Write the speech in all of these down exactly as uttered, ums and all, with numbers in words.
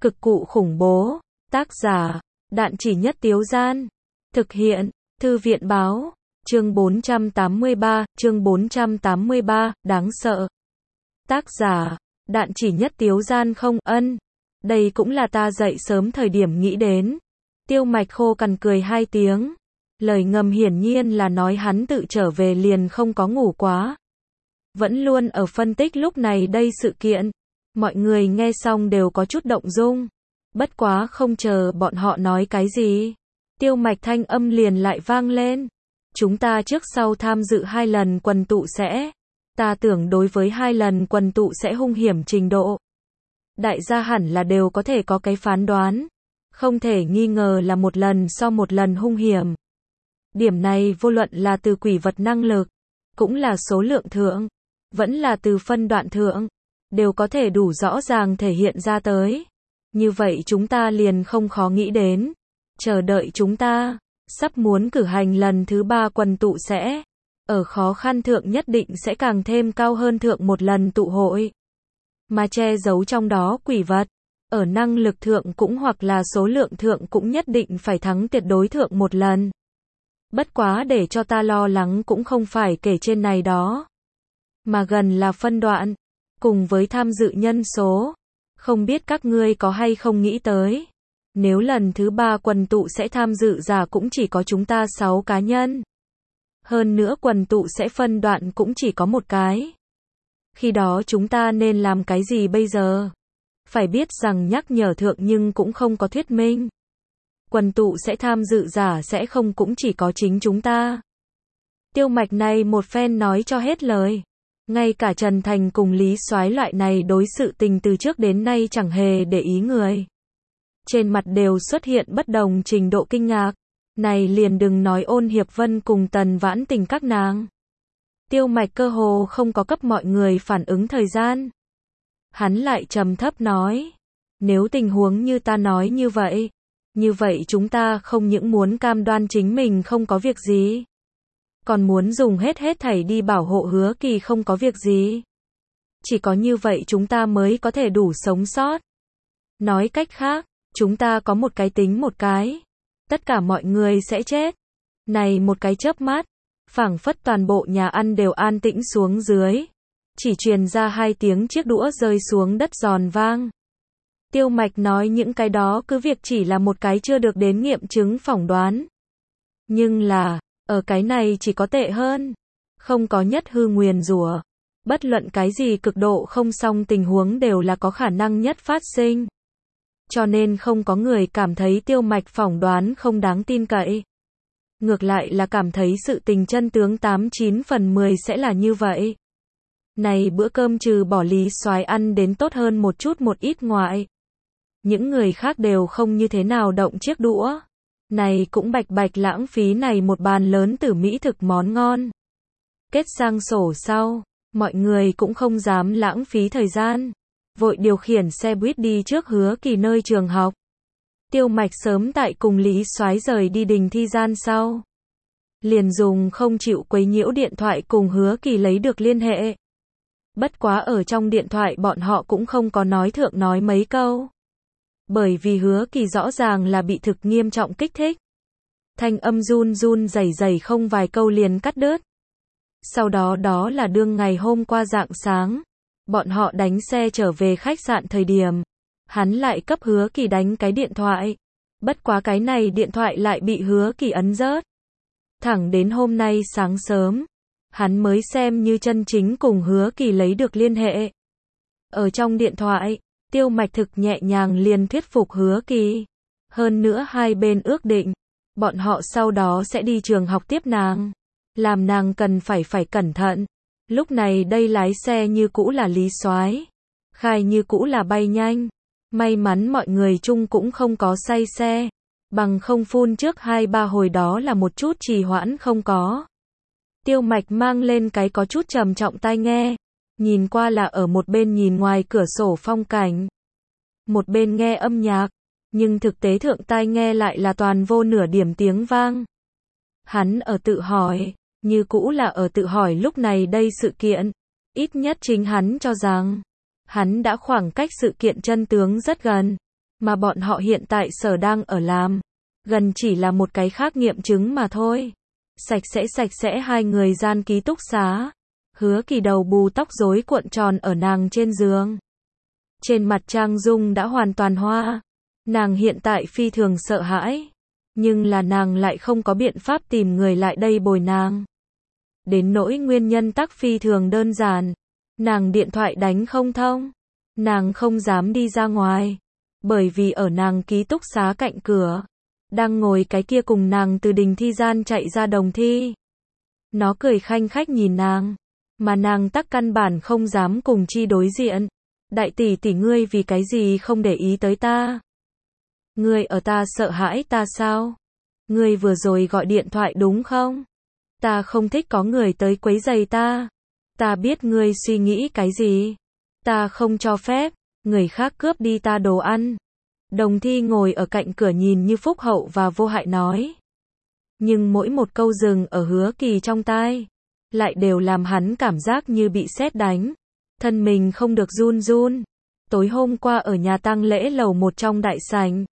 Cực cụ khủng bố. Tác giả, Đạn Chỉ Nhất Tiếu Gian. Thực hiện, Thư viện Báo. Chương bốn trăm tám mươi ba, chương bốn trăm tám mươi ba, đáng sợ. Tác giả, Đạn Chỉ Nhất Tiếu Gian. Không, ân. Đây cũng là ta dậy sớm thời điểm nghĩ đến. Tiêu Mạch khô cằn cười hai tiếng. Lời ngầm hiển nhiên là nói hắn tự trở về liền không có ngủ quá. Vẫn luôn ở phân tích lúc này đây sự kiện. Mọi người nghe xong đều có chút động dung. Bất quá không chờ bọn họ nói cái gì. Tiêu Mạch thanh âm liền lại vang lên. Chúng ta trước sau tham dự hai lần quần tụ sẽ. Ta tưởng đối với hai lần quần tụ sẽ hung hiểm trình độ. Đại gia hẳn là đều có thể có cái phán đoán. Không thể nghi ngờ là một lần so một lần hung hiểm. Điểm này vô luận là từ quỷ vật năng lực, cũng là số lượng thượng, vẫn là từ phân đoạn thượng, đều có thể đủ rõ ràng thể hiện ra tới. Như vậy chúng ta liền không khó nghĩ đến. Chờ đợi chúng ta, sắp muốn cử hành lần thứ ba quần tụ sẽ, ở khó khăn thượng nhất định sẽ càng thêm cao hơn thượng một lần tụ hội. Mà che giấu trong đó quỷ vật, ở năng lực thượng cũng hoặc là số lượng thượng cũng nhất định phải thắng tuyệt đối thượng một lần. Bất quá để cho ta lo lắng cũng không phải kể trên này đó, mà gần là phân đoạn, cùng với tham dự nhân số. Không biết các ngươi có hay không nghĩ tới, nếu lần thứ ba quần tụ sẽ tham dự giả cũng chỉ có chúng ta sáu cá nhân. Hơn nữa quần tụ sẽ phân đoạn cũng chỉ có một cái. Khi đó chúng ta nên làm cái gì bây giờ? Phải biết rằng nhắc nhở thượng nhưng cũng không có thuyết minh. Quần tụ sẽ tham dự giả sẽ không cũng chỉ có chính chúng ta. Tiêu Mạch này một phen nói cho hết lời. Ngay cả Trần Thành cùng Lý Soái loại này đối sự tình từ trước đến nay chẳng hề để ý người. Trên mặt đều xuất hiện bất đồng trình độ kinh ngạc. Này liền đừng nói Ôn Hiệp Vân cùng Tần Vãn Tình các nàng. Tiêu Mạch cơ hồ không có cấp mọi người phản ứng thời gian. Hắn lại trầm thấp nói. Nếu tình huống như ta nói như vậy, như vậy chúng ta không những muốn cam đoan chính mình không có việc gì, còn muốn dùng hết hết thảy đi bảo hộ Hứa Kỳ không có việc gì. Chỉ có như vậy chúng ta mới có thể đủ sống sót. Nói cách khác, chúng ta có một cái tính một cái. Tất cả mọi người sẽ chết. Này một cái chớp mắt, phảng phất toàn bộ nhà ăn đều an tĩnh xuống dưới. Chỉ truyền ra hai tiếng chiếc đũa rơi xuống đất giòn vang. Tiêu Mạch nói những cái đó cứ việc chỉ là một cái chưa được đến nghiệm chứng phỏng đoán. Nhưng là, ở cái này chỉ có tệ hơn. Không có nhất hư nguyền rủa. Bất luận cái gì cực độ không song tình huống đều là có khả năng nhất phát sinh. Cho nên không có người cảm thấy Tiêu Mạch phỏng đoán không đáng tin cậy. Ngược lại là cảm thấy sự tình chân tướng tám chín phần mười sẽ là như vậy. Này bữa cơm trừ bỏ Lý Soái ăn đến tốt hơn một chút một ít ngoại, những người khác đều không như thế nào động chiếc đũa. Này cũng bạch bạch lãng phí này một bàn lớn tử mỹ thực món ngon. Kết sang sổ sau, mọi người cũng không dám lãng phí thời gian, vội điều khiển xe buýt đi trước Hứa Kỳ nơi trường học. Tiêu Mạch sớm tại cùng Lý Soái rời đi đình thi gian sau, liền dùng không chịu quấy nhiễu điện thoại cùng Hứa Kỳ lấy được liên hệ. Bất quá ở trong điện thoại bọn họ cũng không có nói thượng nói mấy câu. Bởi vì Hứa Kỳ rõ ràng là bị thực nghiêm trọng kích thích. Thanh âm run run rẩy rẩy không vài câu liền cắt đứt. Sau đó đó là đương ngày hôm qua rạng sáng, bọn họ đánh xe trở về khách sạn thời điểm, hắn lại cấp Hứa Kỳ đánh cái điện thoại. Bất quá cái này điện thoại lại bị Hứa Kỳ ấn rớt. Thẳng đến hôm nay sáng sớm, hắn mới xem như chân chính cùng Hứa Kỳ lấy được liên hệ. Ở trong điện thoại, Tiêu Mạch thực nhẹ nhàng liền thuyết phục Hứa Kỳ. Hơn nữa hai bên ước định, bọn họ sau đó sẽ đi trường học tiếp nàng. Làm nàng cần phải phải cẩn thận. Lúc này đây lái xe như cũ là Lý Soái, khai như cũ là bay nhanh. May mắn mọi người chung cũng không có say xe, bằng không phun trước hai ba hồi đó là một chút trì hoãn không có. Tiêu Mạch mang lên cái có chút trầm trọng tai nghe, nhìn qua là ở một bên nhìn ngoài cửa sổ phong cảnh, một bên nghe âm nhạc, nhưng thực tế thượng tai nghe lại là toàn vô nửa điểm tiếng vang. Hắn ở tự hỏi, như cũ là ở tự hỏi lúc này đây sự kiện, ít nhất chính hắn cho rằng, hắn đã khoảng cách sự kiện chân tướng rất gần, mà bọn họ hiện tại sở đang ở làm, gần chỉ là một cái khác nghiệm chứng mà thôi. Sạch sẽ sạch sẽ hai người gian ký túc xá. Hứa Kỳ đầu bù tóc rối cuộn tròn ở nàng trên giường. Trên mặt Trang Dung đã hoàn toàn hoa. Nàng hiện tại phi thường sợ hãi. Nhưng là nàng lại không có biện pháp tìm người lại đây bồi nàng. Đến nỗi nguyên nhân tắc phi thường đơn giản. Nàng điện thoại đánh không thông. Nàng không dám đi ra ngoài. Bởi vì ở nàng ký túc xá cạnh cửa, đang ngồi cái kia cùng nàng từ đình thi gian chạy ra Đồng Thi. Nó cười khanh khách nhìn nàng. Mà nàng tắc căn bản không dám cùng chi đối diện. Đại tỷ tỷ ngươi vì cái gì không để ý tới ta? Ngươi ở ta sợ hãi ta sao? Ngươi vừa rồi gọi điện thoại đúng không? Ta không thích có người tới quấy rầy ta. Ta biết ngươi suy nghĩ cái gì. Ta không cho phép người khác cướp đi ta đồ ăn. Đồng Thi ngồi ở cạnh cửa nhìn như phúc hậu và vô hại nói. Nhưng mỗi một câu dừng ở Hứa Kỳ trong tai, lại đều làm hắn cảm giác như bị sét đánh. Thân mình không được run run. Tối hôm qua ở nhà tang lễ lầu một trong đại sảnh,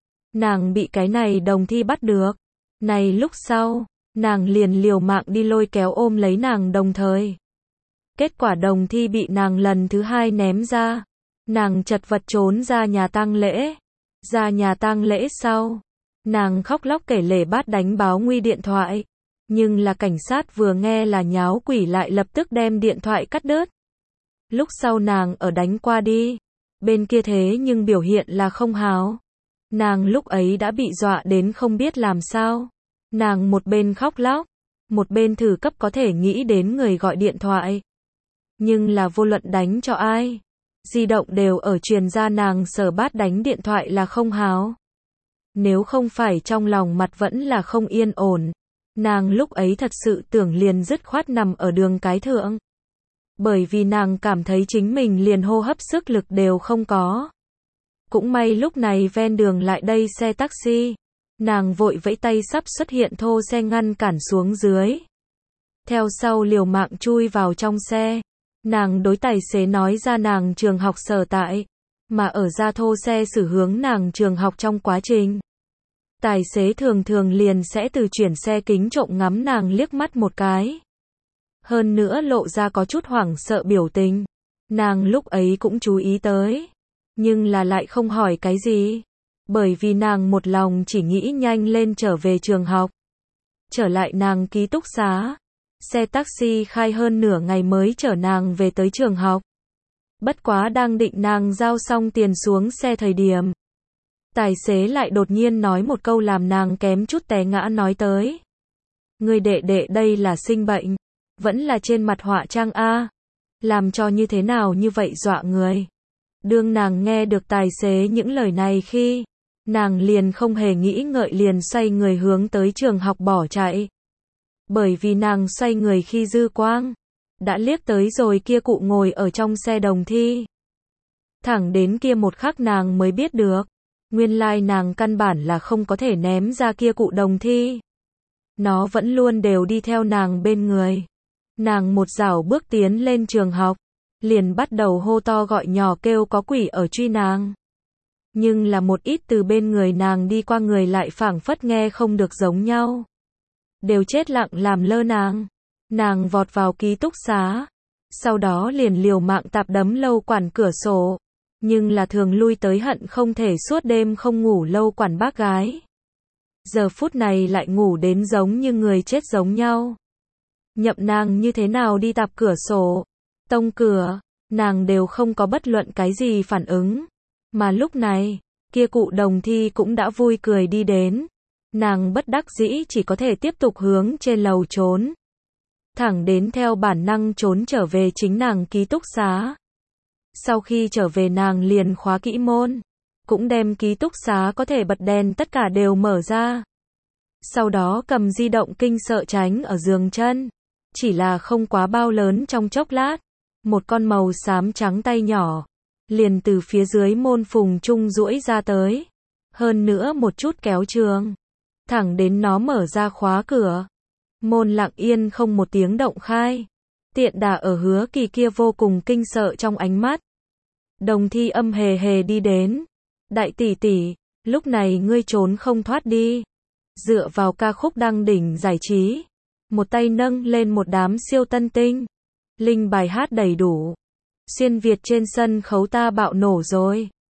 nàng bị cái này Đồng Thi bắt được. Này lúc sau, nàng liền liều mạng đi lôi kéo ôm lấy nàng đồng thời. Kết quả Đồng Thi bị nàng lần thứ hai ném ra. Nàng chật vật trốn ra nhà tang lễ. Ra nhà tang lễ sau, nàng khóc lóc kể lể bát đánh báo nguy điện thoại. Nhưng là cảnh sát vừa nghe là nháo quỷ lại lập tức đem điện thoại cắt đứt. Lúc sau nàng ở đánh qua đi. Bên kia thế nhưng biểu hiện là không hào. Nàng lúc ấy đã bị dọa đến không biết làm sao. Nàng một bên khóc lóc, một bên thử cấp có thể nghĩ đến người gọi điện thoại. Nhưng là vô luận đánh cho ai, di động đều ở truyền ra nàng sở bát đánh điện thoại là không hào. Nếu không phải trong lòng mặt vẫn là không yên ổn, nàng lúc ấy thật sự tưởng liền dứt khoát nằm ở đường cái thượng. Bởi vì nàng cảm thấy chính mình liền hô hấp sức lực đều không có. Cũng may lúc này ven đường lại đây xe taxi. Nàng vội vẫy tay sắp xuất hiện thô xe ngăn cản xuống dưới. Theo sau liều mạng chui vào trong xe. Nàng đối tài xế nói ra nàng trường học sở tại. Mà ở ra thô xe xử hướng nàng trường học trong quá trình. Tài xế thường thường liền sẽ từ chuyển xe kính trộm ngắm nàng liếc mắt một cái. Hơn nữa lộ ra có chút hoảng sợ biểu tình. Nàng lúc ấy cũng chú ý tới. Nhưng là lại không hỏi cái gì. Bởi vì nàng một lòng chỉ nghĩ nhanh lên trở về trường học. Trở lại nàng ký túc xá. Xe taxi khai hơn nửa ngày mới chở nàng về tới trường học. Bất quá đang định nàng giao xong tiền xuống xe thời điểm. Tài xế lại đột nhiên nói một câu làm nàng kém chút té ngã nói tới. Người đệ đệ đây là sinh bệnh. Vẫn là trên mặt họa trang A. Làm cho như thế nào như vậy dọa người. Đương nàng nghe được tài xế những lời này khi, nàng liền không hề nghĩ ngợi liền xoay người hướng tới trường học bỏ chạy. Bởi vì nàng xoay người khi dư quang, đã liếc tới rồi kia cụ ngồi ở trong xe Đồng Thi. Thẳng đến kia một khắc nàng mới biết được, nguyên lai nàng căn bản là không có thể ném ra kia cụ Đồng Thi. Nó vẫn luôn đều đi theo nàng bên người. Nàng một dạo bước tiến lên trường học, liền bắt đầu hô to gọi nhỏ kêu có quỷ ở truy nàng. Nhưng là một ít từ bên người nàng đi qua người lại phảng phất nghe không được giống nhau. Đều chết lặng làm lơ nàng. Nàng vọt vào ký túc xá. Sau đó liền liều mạng tạp đấm lâu quản cửa sổ. Nhưng là thường lui tới hận không thể suốt đêm không ngủ lâu quản bác gái. Giờ phút này lại ngủ đến giống như người chết giống nhau. Nhậm nàng như thế nào đi tạp cửa sổ, tông cửa, nàng đều không có bất luận cái gì phản ứng. Mà lúc này, kia cụ Đồng Thi cũng đã vui cười đi đến. Nàng bất đắc dĩ chỉ có thể tiếp tục hướng trên lầu trốn. Thẳng đến theo bản năng trốn trở về chính nàng ký túc xá. Sau khi trở về nàng liền khóa kỹ môn. Cũng đem ký túc xá có thể bật đèn tất cả đều mở ra. Sau đó cầm di động kinh sợ tránh ở giường chân. Chỉ là không quá bao lớn trong chốc lát. Một con màu xám trắng tay nhỏ. Liền từ phía dưới môn phùng trung duỗi ra tới. Hơn nữa một chút kéo trường. Thẳng đến nó mở ra khóa cửa. Môn lặng yên không một tiếng động khai. Tiện đà ở Hứa Kỳ kia vô cùng kinh sợ trong ánh mắt. Đồng Thi âm hề hề đi đến. Đại tỷ tỷ, lúc này ngươi trốn không thoát đi. Dựa vào ca khúc đăng đỉnh giải trí, một tay nâng lên một đám siêu tân tinh. Linh bài hát đầy đủ. Xuyên Việt trên sân khấu ta bạo nổ rồi.